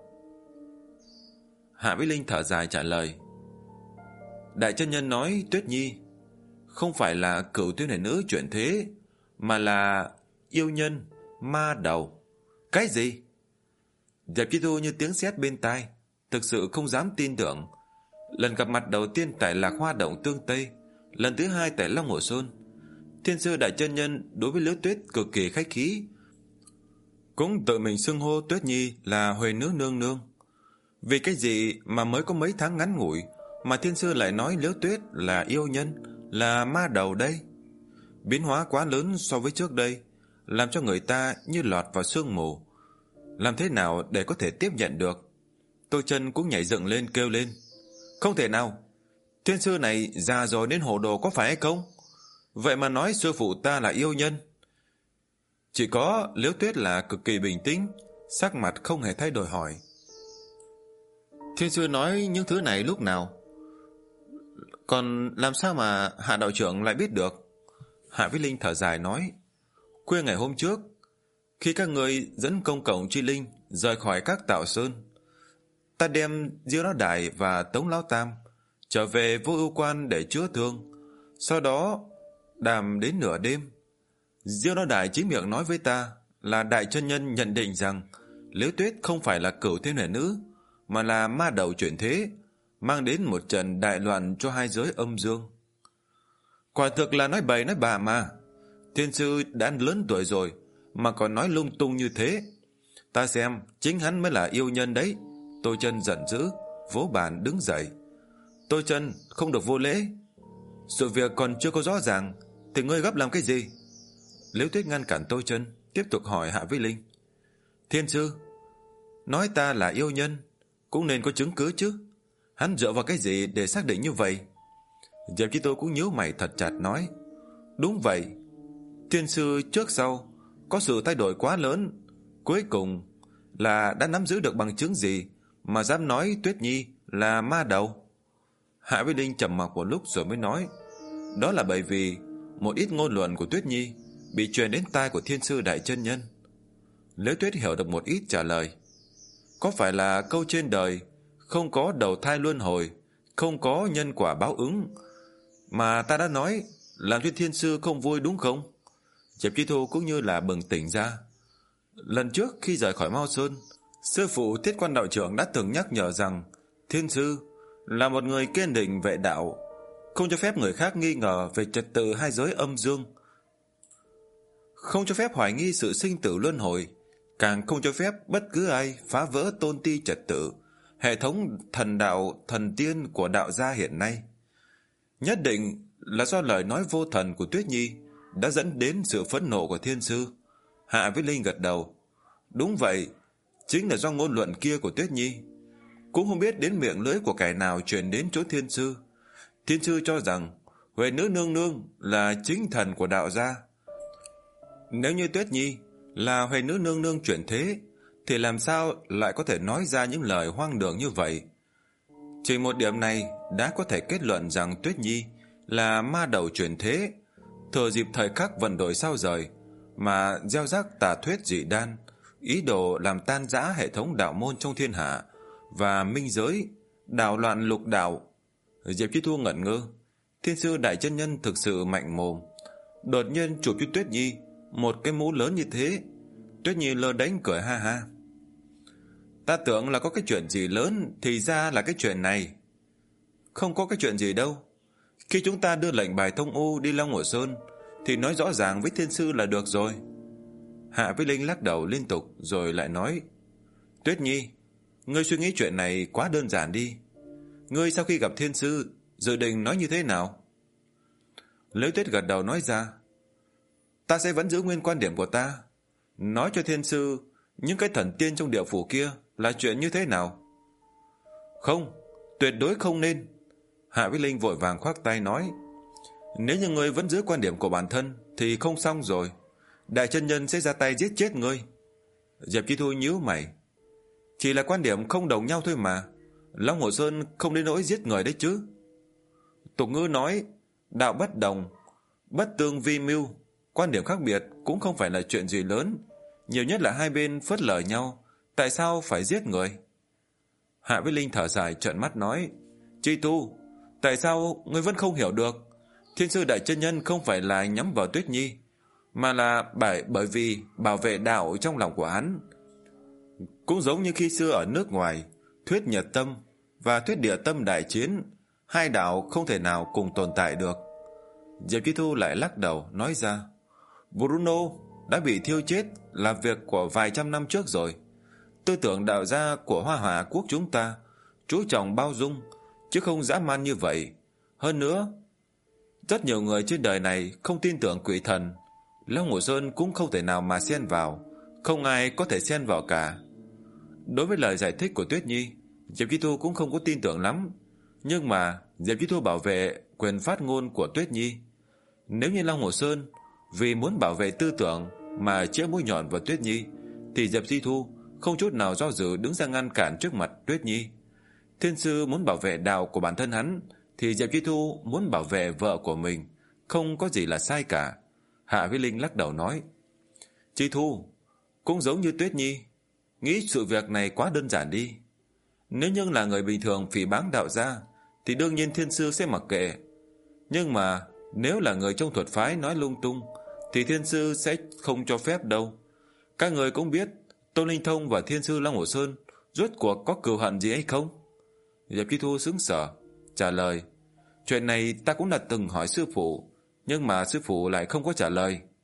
Hạ Vĩ Linh thở dài trả lời: Đại Chân Nhân nói Tuyết Nhi không phải là Cửu Tuyên Huyền Nữ chuyển thế, mà là yêu nhân, ma đầu. Cái gì? Diệp Chi Thu như tiếng sét bên tai, thực sự không dám tin tưởng. Lần gặp mặt đầu tiên tại Lạc Hoa Động Tương Tây, lần thứ hai tại Long Hồ Sơn, Thiên Sư Đại Chân Nhân đối với Liễu Tuyết cực kỳ khách khí, cũng tự mình xưng hô Tuyết Nhi là Huệ Nữ Nương Nương. Vì cái gì mà mới có mấy tháng ngắn ngủi mà Thiên Sư lại nói Liễu Tuyết là yêu nhân, là ma đầu đây? Biến hóa quá lớn so với trước đây, làm cho người ta như lọt vào sương mù. Làm thế nào để có thể tiếp nhận được? Tô Chân cũng nhảy dựng lên kêu lên: Không thể nào, Thiên Sư này già rồi đến hồ đồ có phải hay không? Vậy mà nói sư phụ ta là yêu nhân. Chỉ có Liễu Tuyết là cực kỳ bình tĩnh, sắc mặt không hề thay đổi hỏi: Thiên Sư nói những thứ này lúc nào? Còn làm sao mà Hạ đạo trưởng lại biết được? Hạ Vĩ Linh thở dài nói: Khuya ngày hôm trước, khi các người dẫn công cộng Chi Linh rời khỏi các Tạo Sơn, ta đem Diêu Lão Đại và Tống Lão Tam trở về Vô Ưu Quan để chữa thương. Sau đó đàm đến nửa đêm, Diêu Lão Đại chính miệng nói với ta là Đại Chân Nhân nhận định rằng Liễu Tuyết không phải là Cửu Thiên Huyền Nữ, mà là ma đầu chuyển thế, mang đến một trận đại loạn cho hai giới âm dương. Quả thực là nói bậy nói bạ mà. Thiên sư đã lớn tuổi rồi mà còn nói lung tung như thế. Ta xem chính hắn mới là yêu nhân đấy. Tô Chân giận dữ, vỗ bàn đứng dậy. Tô Chân, không được vô lễ. Sự việc còn chưa có rõ ràng thì ngươi gấp làm cái gì? Liễu Tuyết ngăn cản Tô Chân, tiếp tục hỏi Hạ Vĩ Linh. Thiên sư, nói ta là yêu nhân cũng nên có chứng cứ chứ. Hắn dựa vào cái gì để xác định như vậy? Diệp Chi Tô cũng nhíu mày thật chặt nói. Đúng vậy, thiên sư trước sau có sự thay đổi quá lớn. Cuối cùng là đã nắm giữ được bằng chứng gì mà dám nói Tuyết Nhi là ma đầu? Hạ Vĩ Linh trầm mặc một lúc rồi mới nói. Đó là bởi vì một ít ngôn luận của Tuyết Nhi bị truyền đến tai của thiên sư đại chân nhân. Liễu Tuyết hiểu được một ít trả lời. Có phải là câu trên đời không có đầu thai luân hồi, không có nhân quả báo ứng mà ta đã nói, làm cho thiên sư không vui đúng không? Diệp Chi Thu cũng như là bừng tỉnh ra. Lần trước khi rời khỏi Mao Sơn, sư phụ Thiết Quan đạo trưởng đã từng nhắc nhở rằng thiên sư là một người kiên định vệ đạo, không cho phép người khác nghi ngờ về trật tự hai giới âm dương, không cho phép hoài nghi sự sinh tử luân hồi, càng không cho phép bất cứ ai phá vỡ tôn ti trật tự, hệ thống thần đạo thần tiên của đạo gia hiện nay. Nhất định là do lời nói vô thần của Tuyết Nhi đã dẫn đến sự phẫn nộ của thiên sư. Hạ Vĩ Linh gật đầu. Đúng vậy, chính là do ngôn luận kia của Tuyết Nhi. Cũng không biết đến miệng lưỡi của kẻ nào truyền đến chỗ thiên sư. Thiên sư cho rằng Huệ nữ nương nương là chính thần của đạo gia. Nếu như Tuyết Nhi là Huệ nữ nương nương chuyển thế, thì làm sao lại có thể nói ra những lời hoang đường như vậy? Chỉ một điểm này đã có thể kết luận rằng Tuyết Nhi là ma đầu chuyển thế, thừa dịp thời khắc vận đổi sao rời mà gieo rắc tà thuyết dị đan, ý đồ làm tan rã hệ thống đạo môn trong thiên hạ và minh giới, đảo loạn lục đạo. Diệp Chi Thu ngẩn ngơ. Thiên sư đại chân nhân thực sự mạnh mồm, đột nhiên chụp cho Tuyết Nhi một cái mũ lớn như thế. Tuyết Nhi lơ đánh cười ha ha. Ta tưởng là có cái chuyện gì lớn, thì ra là cái chuyện này. Không có cái chuyện gì đâu. Khi chúng ta đưa lệnh bài thông u đi Long Hồ Sơn thì nói rõ ràng với thiên sư là được rồi. Hạ Vĩ Linh lắc đầu liên tục rồi lại nói. Tuyết Nhi, ngươi suy nghĩ chuyện này quá đơn giản đi. Ngươi sau khi gặp thiên sư dự định nói như thế nào? Liễu Tuyết gật đầu nói ra. Ta sẽ vẫn giữ nguyên quan điểm của ta, nói cho thiên sư những cái thần tiên trong địa phủ kia là chuyện như thế nào. Không, tuyệt đối không nên. Hạ Vĩ Linh vội vàng khoác tay nói. Nếu như ngươi vẫn giữ quan điểm của bản thân thì không xong rồi, đại chân nhân sẽ ra tay giết chết ngươi. Diệp Chi Thu nhíu mày. Chỉ là quan điểm không đồng nhau thôi mà, Long Hồ Sơn không đến nỗi giết người đấy chứ. Tục ngữ nói đạo bất đồng, bất tương vi mưu. Quan điểm khác biệt cũng không phải là chuyện gì lớn, nhiều nhất là hai bên phớt lờ nhau. Tại sao phải giết người? Hạ Vĩ Linh thở dài trợn mắt nói. Chi Tu, tại sao ngươi vẫn không hiểu được? Thiên sư đại chân nhân không phải là nhắm vào Tuyết Nhi, mà là bởi, bởi vì bảo vệ đạo trong lòng của hắn. Cũng giống như khi xưa ở nước ngoài, thuyết Nhật Tâm và thuyết Địa Tâm đại chiến, hai đạo không thể nào cùng tồn tại được. Diệp Chi Thu lại lắc đầu nói ra. Bruno đã bị thiêu chết là việc của vài trăm năm trước rồi. Tư tưởng đạo gia của Hoa Hòa quốc chúng ta chú trọng bao dung, chứ không dã man như vậy. Hơn nữa, rất nhiều người trên đời này không tin tưởng quỷ thần. Long Hồ Sơn cũng không thể nào mà xen vào, không ai có thể xen vào cả. Đối với lời giải thích của Tuyết Nhi, Diệp Chi Thu cũng không có tin tưởng lắm. Nhưng mà Diệp Chi Thu bảo vệ quyền phát ngôn của Tuyết Nhi. Nếu như Long Hồ Sơn vì muốn bảo vệ tư tưởng mà chĩa mũi nhọn vào Tuyết Nhi, thì Diệp Chi Thu không chút nào do dự đứng ra ngăn cản trước mặt Tuyết Nhi. Thiên sư muốn bảo vệ đạo của bản thân hắn, thì Diệp Chi Thu muốn bảo vệ vợ của mình, không có gì là sai cả. Hạ Vĩ Linh lắc đầu nói. Chi Thu, cũng giống như Tuyết Nhi, nghĩ sự việc này quá đơn giản đi. Nếu như là người bình thường phỉ báng đạo gia, thì đương nhiên thiên sư sẽ mặc kệ. Nhưng mà nếu là người trong thuật phái nói lung tung, thì thiên sư sẽ không cho phép đâu. Các người cũng biết Tôn Linh Thông và thiên sư Long Hồ Sơn rốt cuộc có cừu hận gì hay không? Diệp Chi Thu sững sờ trả lời. Chuyện này ta cũng đã từng hỏi sư phụ, nhưng mà sư phụ lại không có trả lời.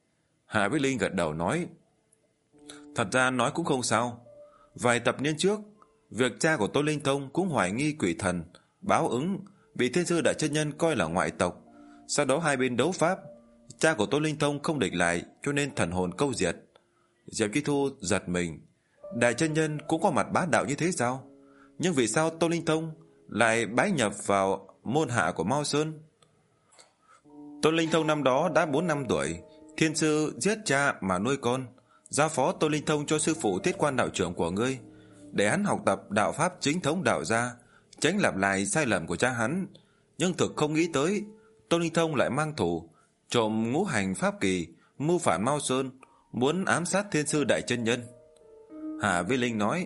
Hạ Vĩ Linh gật đầu nói, thật ra nói cũng không sao. Vài tập niên trước, việc cha của Tô Linh Thông cũng hoài nghi quỷ thần, báo ứng, bị Thiên Sư Đại Chân Nhân coi là ngoại tộc. Sau đó hai bên đấu pháp, cha của Tô Linh Thông không địch lại, cho nên thần hồn câu diệt. Diệp Chi Thu giật mình, Đại Chân Nhân cũng có mặt bá đạo như thế sao? Nhưng vì sao Tô Linh Thông lại bái nhập vào môn hạ của Mao Sơn? Tô Linh Thông năm đó đã bốn năm tuổi, Thiên Sư giết cha mà nuôi con, giao phó Tô Linh Thông cho sư phụ Thiết Quan đạo trưởng của ngươi, để hắn học tập đạo pháp chính thống đạo gia, tránh lặp lại sai lầm của cha hắn. Nhưng thực không nghĩ tới, Tô Linh Thông lại mang thủ, trộm ngũ hành pháp kỳ, mưu phản Mao Sơn, muốn ám sát Thiên Sư Đại Chân Nhân. Hạ Vĩ Linh nói,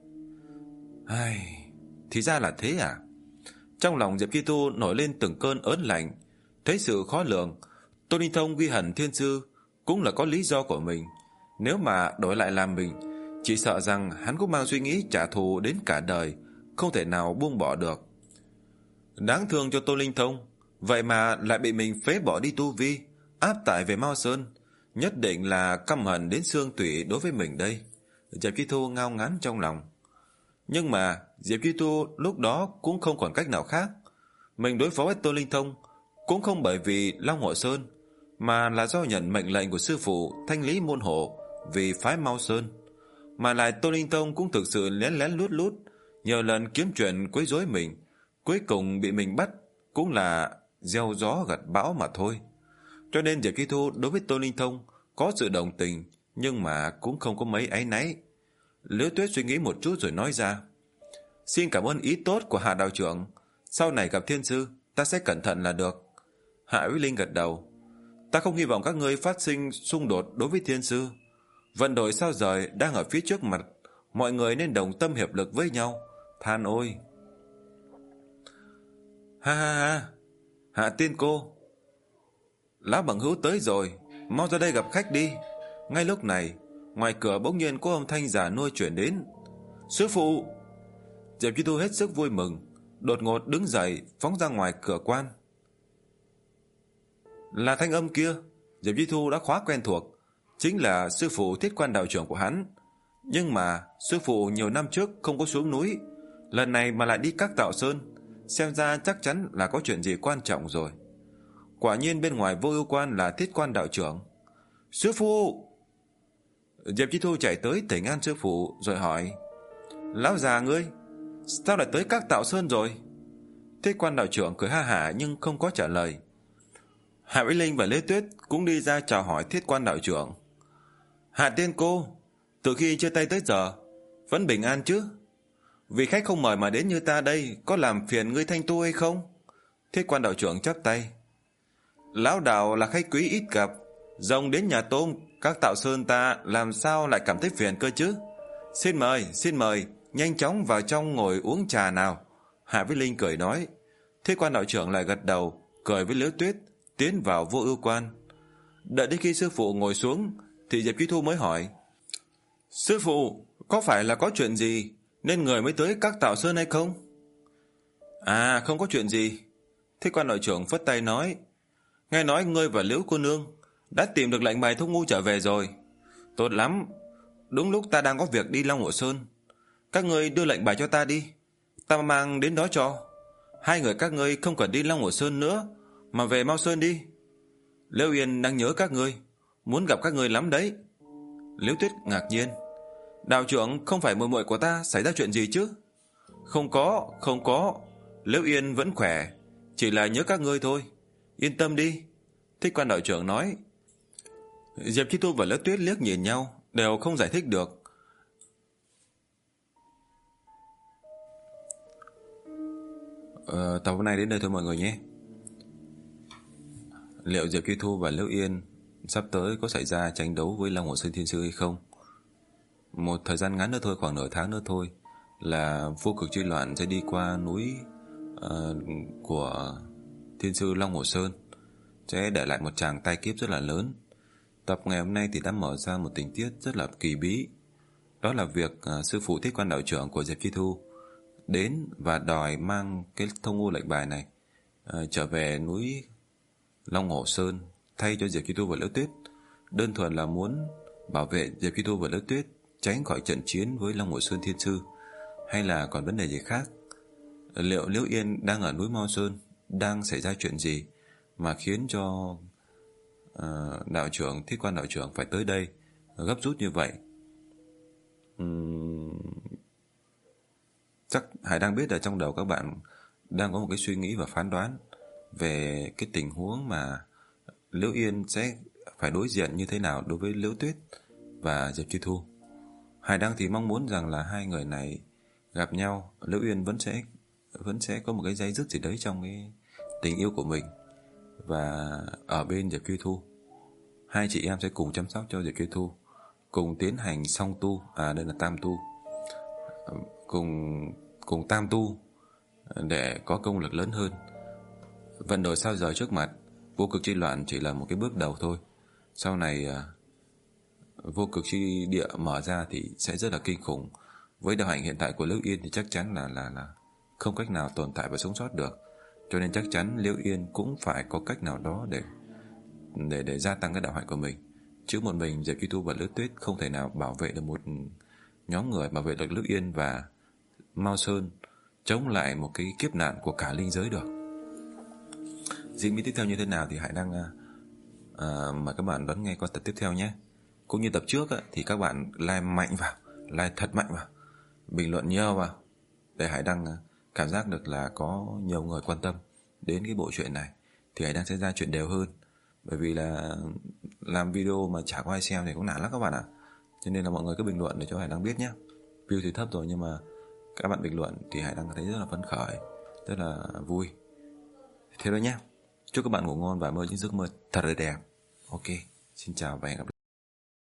ai, thì ra là thế à? Trong lòng Diệp Chi Thu nổi lên từng cơn ớn lạnh, thấy sự khó lường. Tô Linh Thông ghi hận Thiên Sư cũng là có lý do của mình. Nếu mà đổi lại làm mình, chỉ sợ rằng hắn cũng mang suy nghĩ trả thù đến cả đời, không thể nào buông bỏ được. Đáng thương cho Tô Linh Thông, vậy mà lại bị mình phế bỏ đi tu vi, áp tải về Mao Sơn, nhất định là căm hận đến xương tủy đối với mình đây. Diệp Chi Thu ngao ngán trong lòng. Nhưng mà Diệp Chi Thu lúc đó cũng không còn cách nào khác. Mình đối phó với Tô Linh Thông cũng không bởi vì Long Hồ Sơn, mà là do nhận mệnh lệnh của sư phụ thanh lý môn hộ vì phái Mao Sơn. Mà lại Tô Linh Thông cũng thực sự lén lén lút lút, nhiều lần kiếm chuyện quấy rối mình, cuối cùng bị mình bắt cũng là gieo gió gặt bão mà thôi. Cho nên Diệp Chi Thu đối với Tô Linh Thông có sự đồng tình, nhưng mà cũng không có mấy áy náy. Liễu Tuyết suy nghĩ một chút rồi nói ra, xin cảm ơn ý tốt của Hạ đạo trưởng, sau này gặp Thiên Sư ta sẽ cẩn thận là được. Hạ Vĩ Linh gật đầu, ta không hy vọng các ngươi phát sinh xung đột đối với Thiên Sư. Vận đội sao rời đang ở phía trước mặt, mọi người nên đồng tâm hiệp lực với nhau. Than ôi. Ha ha ha, Hạ tiên cô, lão bằng hữu tới rồi, mau ra đây gặp khách đi. Ngay lúc này, ngoài cửa bỗng nhiên có âm thanh già nuôi chuyển đến. Sư phụ! Diệp Chi Thu hết sức vui mừng, đột ngột đứng dậy phóng ra ngoài cửa quan. Là thanh âm kia, Diệp Chi Thu đã khóa quen thuộc, chính là sư phụ Thiết Quan đạo trưởng của hắn. Nhưng mà sư phụ nhiều năm trước không có xuống núi, lần này mà lại đi Các Tạo Sơn, xem ra chắc chắn là có chuyện gì quan trọng rồi. Quả nhiên bên ngoài Vô Ưu Quan là Thiết Quan đạo trưởng. Sư phụ! Diệp Chi Thu chạy tới thỉnh an sư phụ rồi hỏi, lão già ngươi sao lại tới Các Tạo Sơn rồi? Thiết Quan đạo trưởng cười ha hả nhưng không có trả lời. Hạ Vĩ Linh và Lê Tuyết cũng đi ra chào hỏi Thiết Quan đạo trưởng. Hạ tiên cô, từ khi chia tay tới giờ vẫn bình an chứ? Vị khách không mời mà đến như ta đây có làm phiền ngươi thanh tu hay không? Thiết Quan đạo trưởng chắp tay. Lão đạo là khách quý ít gặp, rồng đến nhà tôm Các Tạo Sơn ta làm sao lại cảm thấy phiền cơ chứ? Xin mời, xin mời, nhanh chóng vào trong ngồi uống trà nào. Hạ Vĩ Linh cười nói. Thiết Quan đạo trưởng lại gật đầu, cười với Liễu Tuyết, tiến vào Vô Ưu Quan. Đợi đến khi sư phụ ngồi xuống thì Diệp Chi Thu mới hỏi, sư phụ, có phải là có chuyện gì nên người mới tới Các Tạo Sơn hay không? À, không có chuyện gì. Thiết Quan đạo trưởng phất tay nói, nghe nói ngươi và Liễu cô nương đã tìm được lệnh bài thông ngu trở về rồi. Tốt lắm, đúng lúc ta đang có việc đi Long Hồ Sơn. Các ngươi đưa lệnh bài cho ta đi, ta mang đến đó cho. Hai người các ngươi không cần đi Long Hồ Sơn nữa, mà về Mao Sơn đi. Liễu Yên đang nhớ các ngươi, muốn gặp các ngươi lắm đấy. Liễu Tuyết ngạc nhiên, đạo trưởng, không phải muội muội của ta xảy ra chuyện gì chứ? Không có, không có, Liễu Yên vẫn khỏe, chỉ là nhớ các ngươi thôi. Yên tâm đi, Thích Quan đạo trưởng nói. Diệp Chi Thu và Liễu Tuyết liếc nhìn nhau, đều không giải thích được. Ờ, tập hôm nay đến đây thôi mọi người nhé. Liệu Diệp Chi Thu và Liễu Yên sắp tới có xảy ra tranh đấu với Long Hồ Sơn Thiên Sư hay không? Một thời gian ngắn nữa thôi, khoảng nửa tháng nữa thôi, là vô cực chi loạn sẽ đi qua núi uh, của Thiên Sư Long Hồ Sơn, sẽ để lại một tràng tai kiếp rất là lớn. Tập ngày hôm nay thì đã mở ra một tình tiết rất là kỳ bí. Đó là việc uh, sư phụ Thích Quan đạo trưởng của Diệp Chi Thu đến và đòi mang cái thông ngũ lệnh bài này uh, trở về núi Long Hồ Sơn thay cho Diệp Chi Thu và Liễu Tuyết. đơn thuần là muốn bảo vệ Diệp Chi Thu và Liễu Tuyết tránh khỏi trận chiến với Long Mộ Sơn Thiên Sư, hay là còn vấn đề gì khác? Liệu Liễu Yên đang ở núi Mao Sơn đang xảy ra chuyện gì mà khiến cho uh, đạo trưởng, Thiết Quan đạo trưởng phải tới đây gấp rút như vậy? Uhm, chắc Hải đang biết ở trong đầu các bạn đang có một cái suy nghĩ và phán đoán về cái tình huống mà Liễu Yên sẽ phải đối diện như thế nào đối với Liễu Tuyết và Diệp Chi Thu. Hải Đăng thì mong muốn rằng là hai người này gặp nhau, Liễu Yên vẫn sẽ vẫn sẽ có một cái dây dứt gì đấy trong cái tình yêu của mình, và ở bên Diệp Chi Thu, hai chị em sẽ cùng chăm sóc cho Diệp Chi Thu, cùng tiến hành song tu, à đây là tam tu, cùng cùng tam tu để có công lực lớn hơn. Vận đổi sao rời trước mặt, vô cực chi loạn chỉ là một cái bước đầu thôi. Sau này vô cực chi địa mở ra thì sẽ rất là kinh khủng. Với đạo hạnh hiện tại của Liễu Yên thì chắc chắn là là là không cách nào tồn tại và sống sót được. Cho nên chắc chắn Liễu Yên cũng phải có cách nào đó để để để gia tăng cái đạo hạnh của mình. Chứ một mình Diệp Chi Thu và Liễu Tuyết không thể nào bảo vệ được một nhóm người, bảo vệ được Liễu Yên và Mao Sơn chống lại một cái kiếp nạn của cả linh giới được. Diễn biến tiếp theo như thế nào thì Hải đang uh, mời các bạn đón nghe qua tập tiếp theo nhé. Cũng như tập trước á, thì các bạn like mạnh vào, like thật mạnh vào, bình luận nhiều vào, để Hải Đăng cảm giác được là có nhiều người quan tâm đến cái bộ truyện này, thì Hải Đăng sẽ ra chuyện đều hơn. Bởi vì là làm video mà chả có ai xem thì cũng nản lắm các bạn ạ. Cho nên là mọi người cứ bình luận để cho Hải Đăng biết nhé. View thì thấp rồi nhưng mà các bạn bình luận thì Hải Đăng thấy rất là phấn khởi, rất là vui. Thế thôi nhé. Chúc các bạn ngủ ngon và mơ những giấc mơ thật là đẹp. Ok, xin chào và hẹn gặp lại.